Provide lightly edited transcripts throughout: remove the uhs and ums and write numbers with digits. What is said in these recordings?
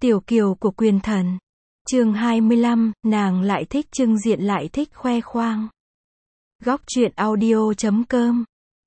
Tiểu kiều của quyền thần. Chương 25, nàng lại thích trưng diện lại thích khoe khoang. Góc truyện audio.com.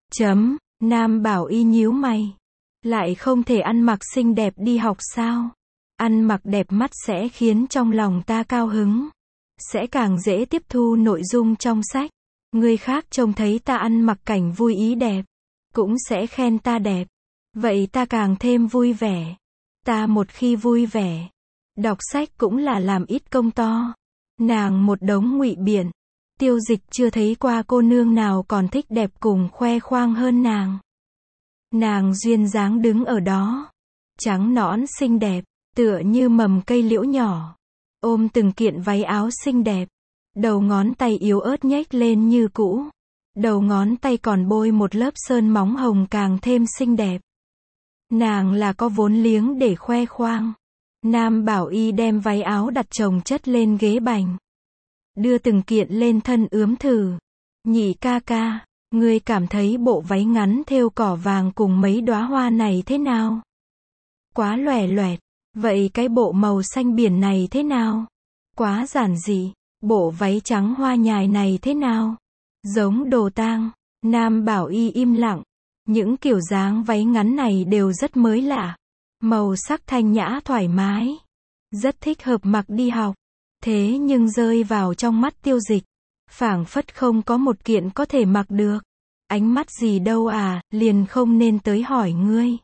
Nam Bảo Y nhíu mày. Lại không thể ăn mặc xinh đẹp đi học sao? Ăn mặc đẹp mắt sẽ khiến trong lòng ta cao hứng. Sẽ càng dễ tiếp thu nội dung trong sách. Người khác trông thấy ta ăn mặc cảnh vui ý đẹp, cũng sẽ khen ta đẹp. Vậy ta càng thêm vui vẻ. Ta một khi vui vẻ, đọc sách cũng là làm ít công to. Nàng một đống ngụy biện. Tiêu Dịch chưa thấy qua cô nương nào còn thích đẹp cùng khoe khoang hơn nàng. Nàng duyên dáng đứng ở đó, trắng nõn xinh đẹp, tựa như mầm cây liễu nhỏ, ôm từng kiện váy áo xinh đẹp. Đầu ngón tay yếu ớt nhếch lên như cũ. Đầu ngón tay còn bôi một lớp sơn móng hồng càng thêm xinh đẹp. Nàng là có vốn liếng để khoe khoang. Nam Bảo Y đem váy áo đặt chồng chất lên ghế bành, đưa từng kiện lên thân ướm thử. Nhị ca ca, ngươi cảm thấy bộ váy ngắn thêu cỏ vàng cùng mấy đóa hoa này thế nào? Quá lòe loẹt. Vậy cái bộ màu xanh biển này thế nào? Quá giản dị. Bộ váy trắng hoa nhài này thế nào? Giống đồ tang. Nam Bảo Y im lặng. Những kiểu dáng váy ngắn này đều rất mới lạ. Màu sắc thanh nhã thoải mái. Rất thích hợp mặc đi học. Thế nhưng rơi vào trong mắt Tiêu Dịch, phảng phất không có một kiện có thể mặc được. Ánh mắt gì đâu à, liền không nên tới hỏi ngươi.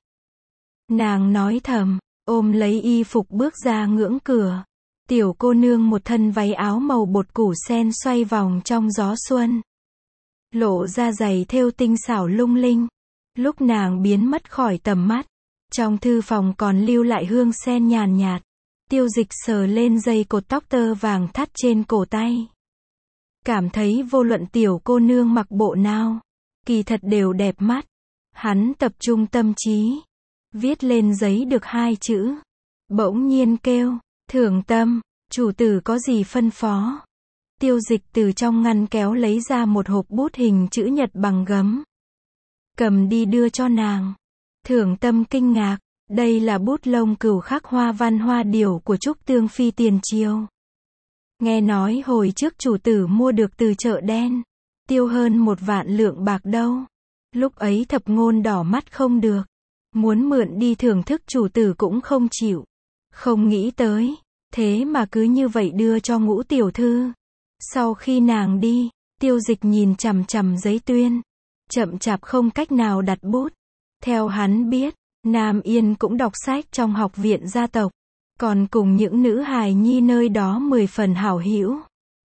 Nàng nói thầm, ôm lấy y phục bước ra ngưỡng cửa. Tiểu cô nương một thân váy áo màu bột củ sen xoay vòng trong gió xuân. Lộ ra giày thêu tinh xảo lung linh. Lúc nàng biến mất khỏi tầm mắt, trong thư phòng còn lưu lại hương sen nhàn nhạt. Tiêu Dịch sờ lên dây cột tóc tơ vàng thắt trên cổ tay. Cảm thấy vô luận tiểu cô nương mặc bộ nào, kỳ thật đều đẹp mắt. Hắn tập trung tâm trí, viết lên giấy được 2 chữ. Bỗng nhiên kêu, Thường Tâm, chủ tử có gì phân phó? Tiêu Dịch từ trong ngăn kéo lấy ra một hộp bút hình chữ nhật bằng gấm. Cầm đi đưa cho nàng. Thường Tâm kinh ngạc, đây là bút lông cửu khắc hoa văn hoa điểu của Trúc Tương Phi tiền triều. Nghe nói hồi trước chủ tử mua được từ chợ đen, tiêu hơn 1 vạn lượng bạc đâu. Lúc ấy Thập Ngôn đỏ mắt không được, muốn mượn đi thưởng thức chủ tử cũng không chịu. Không nghĩ tới, thế mà cứ như vậy đưa cho Ngũ tiểu thư. Sau khi nàng đi, Tiêu Dịch nhìn chằm chằm giấy tuyên, chậm chạp không cách nào đặt bút. Theo hắn biết, Nam Yên cũng đọc sách trong học viện gia tộc, còn cùng những nữ hài nhi nơi đó 10 phần hảo hữu.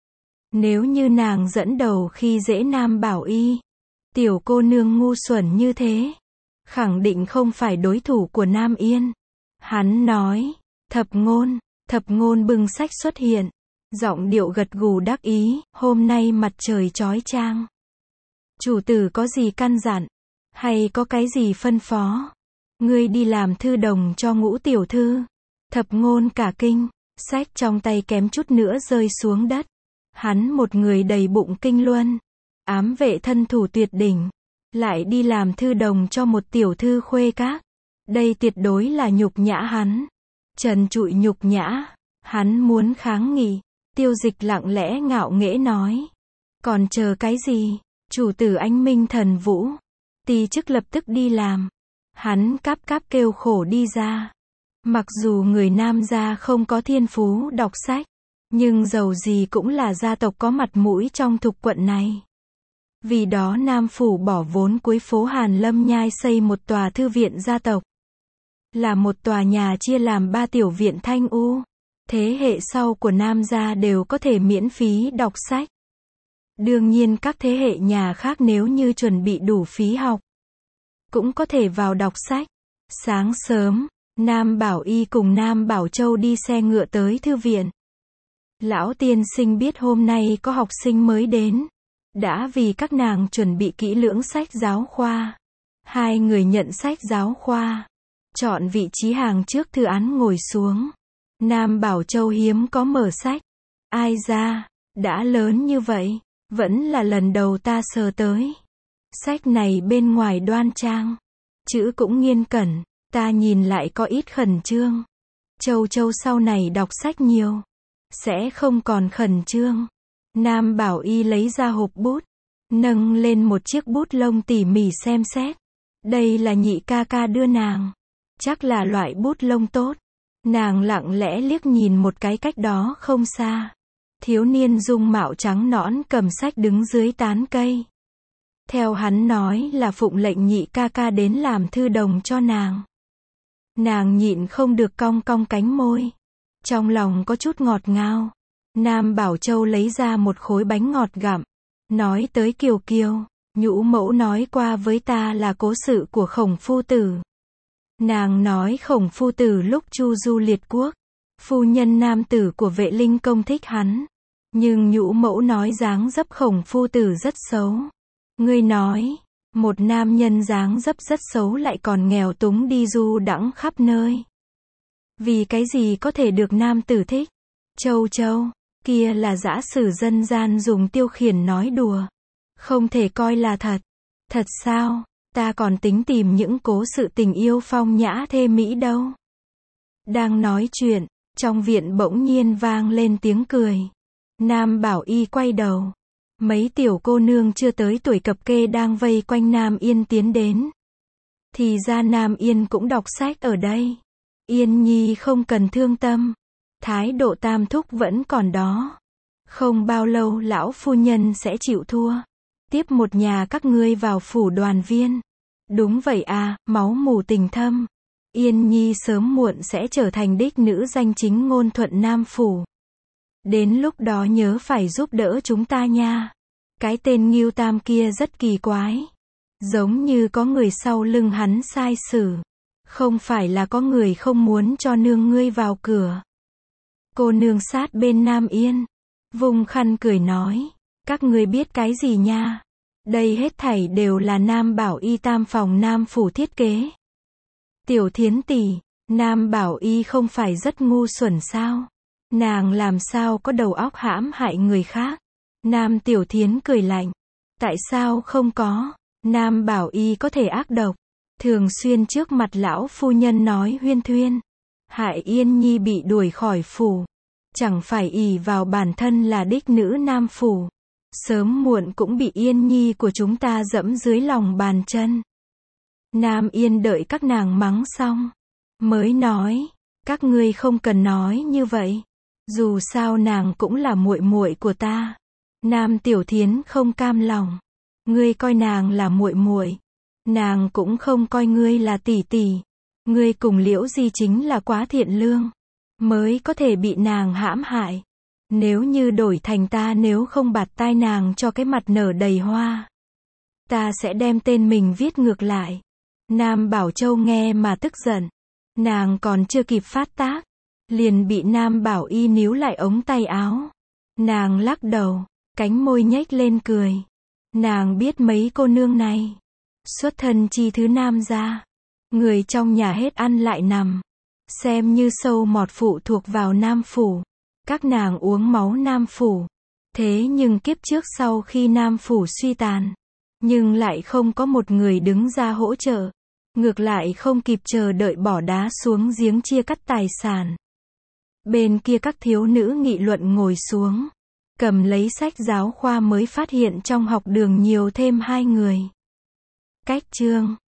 Nếu như nàng dẫn đầu khi dễ Nam Bảo Y, tiểu cô nương ngu xuẩn như thế, khẳng định không phải đối thủ của Nam Yên. Hắn nói, Thập Ngôn bưng sách xuất hiện, giọng điệu gật gù đắc ý, hôm nay mặt trời chói chang. Chủ tử có gì căn dặn, hay có cái gì phân phó? Ngươi đi làm thư đồng cho Ngũ tiểu thư. Thập Ngôn cả kinh, sách trong tay kém chút nữa rơi xuống đất. Hắn một người đầy bụng kinh luân, ám vệ thân thủ tuyệt đỉnh, lại đi làm thư đồng cho một tiểu thư khuê các. Đây tuyệt đối là nhục nhã hắn. Trần trụi nhục nhã. Hắn muốn kháng nghị. Tiêu Dịch lặng lẽ ngạo nghễ nói, còn chờ cái gì? Chủ tử anh minh thần vũ, ti chức lập tức đi làm. Hắn cáp cáp kêu khổ đi ra. Mặc dù người Nam gia không có thiên phú đọc sách, nhưng dầu gì cũng là gia tộc có mặt mũi trong thục quận này. Vì đó Nam phủ bỏ vốn cuối phố Hàn Lâm Nhai xây một tòa thư viện gia tộc. Là một tòa nhà chia làm 3 tiểu viện thanh u. Thế hệ sau của Nam gia đều có thể miễn phí đọc sách. Đương nhiên các thế hệ nhà khác nếu như chuẩn bị đủ phí học, cũng có thể vào đọc sách. Sáng sớm, Nam Bảo Y cùng Nam Bảo Châu đi xe ngựa tới thư viện. Lão tiên sinh biết hôm nay có học sinh mới đến, đã vì các nàng chuẩn bị kỹ lưỡng sách giáo khoa. 2 người nhận sách giáo khoa, chọn vị trí hàng trước thư án ngồi xuống. Nam Bảo Châu hiếm có mở sách. Ai ra, đã lớn như vậy, vẫn là lần đầu ta sờ tới. Sách này bên ngoài đoan trang, chữ cũng nghiên cẩn, ta nhìn lại có ít khẩn trương. Châu Châu sau này đọc sách nhiều, sẽ không còn khẩn trương. Nam Bảo Y lấy ra hộp bút, nâng lên một chiếc bút lông tỉ mỉ xem xét. Đây là nhị ca ca đưa nàng. Chắc là loại bút lông tốt. Nàng lặng lẽ liếc nhìn một cái cách đó không xa. Thiếu niên dung mạo trắng nõn cầm sách đứng dưới tán cây. Theo hắn nói là phụng lệnh nhị ca ca đến làm thư đồng cho nàng. Nàng nhịn không được cong cong cánh môi. Trong lòng có chút ngọt ngào. Nam Bảo Châu lấy ra một khối bánh ngọt gặm. Nói tới Kiều Kiều, nhũ mẫu nói qua với ta là cố sự của Khổng Phu Tử. Nàng nói Khổng Phu Tử lúc chu du liệt quốc, phu nhân nam tử của Vệ Linh Công thích hắn. Nhưng nhũ mẫu nói dáng dấp Khổng Phu Tử rất xấu. Ngươi nói, một nam nhân dáng dấp rất xấu lại còn nghèo túng đi du đãng khắp nơi. Vì cái gì có thể được nam tử thích? Châu Châu, kia là dã sử dân gian dùng tiêu khiển nói đùa. Không thể coi là thật. Thật sao? Ta còn tính tìm những cố sự tình yêu phong nhã thê mỹ đâu. Đang nói chuyện, trong viện bỗng nhiên vang lên tiếng cười. Nam Bảo Y quay đầu. Mấy tiểu cô nương chưa tới tuổi cập kê đang vây quanh Nam Yên tiến đến. Thì ra Nam Yên cũng đọc sách ở đây. Yên Nhi không cần thương tâm. Thái độ tam thúc vẫn còn đó. Không bao lâu lão phu nhân sẽ chịu thua. Tiếp một nhà các ngươi vào phủ đoàn viên. Đúng vậy à, máu mủ tình thâm. Yên Nhi sớm muộn sẽ trở thành đích nữ danh chính ngôn thuận Nam phủ. Đến lúc đó nhớ phải giúp đỡ chúng ta nha. Cái tên Ngưu Tam kia rất kỳ quái. Giống như có người sau lưng hắn sai xử. Không phải là có người không muốn cho nương ngươi vào cửa. Cô nương sát bên Nam Yên. Vùng khăn cười nói. Các ngươi biết cái gì nha? Đây hết thảy đều là Nam Bảo Y tam phòng Nam phủ thiết kế. Tiểu Thiến tỷ, Nam Bảo Y không phải rất ngu xuẩn sao? Nàng làm sao có đầu óc hãm hại người khác? Nam Tiểu Thiến cười lạnh. Tại sao không có? Nam Bảo Y có thể ác độc. Thường xuyên trước mặt lão phu nhân nói huyên thuyên. Hại Yên Nhi bị đuổi khỏi phủ. Chẳng phải ỷ vào bản thân là đích nữ Nam phủ. Sớm muộn cũng bị Yên Nhi của chúng ta dẫm dưới lòng bàn chân. Nam Yên đợi các nàng mắng xong. Mới nói. Các ngươi không cần nói như vậy. Dù sao nàng cũng là muội muội của ta. Nam Tiểu Thiến không cam lòng. Ngươi coi nàng là muội muội. Nàng cũng không coi ngươi là tỷ tỷ. Ngươi cùng Liễu Di chính là quá thiện lương. Mới có thể bị nàng hãm hại. Nếu như đổi thành ta nếu không bạt tai nàng cho cái mặt nở đầy hoa. Ta sẽ đem tên mình viết ngược lại. Nam Bảo Châu nghe mà tức giận. Nàng còn chưa kịp phát tác. Liền bị Nam Bảo Y níu lại ống tay áo. Nàng lắc đầu. Cánh môi nhếch lên cười. Nàng biết mấy cô nương này. Xuất thân chi thứ Nam gia. Người trong nhà hết ăn lại nằm. Xem như sâu mọt phụ thuộc vào Nam phủ. Các nàng uống máu Nam phủ. Thế nhưng kiếp trước sau khi Nam phủ suy tàn. Nhưng lại không có một người đứng ra hỗ trợ. Ngược lại không kịp chờ đợi bỏ đá xuống giếng chia cắt tài sản. Bên kia các thiếu nữ nghị luận ngồi xuống. Cầm lấy sách giáo khoa mới phát hiện trong học đường nhiều thêm 2 người. Cách chương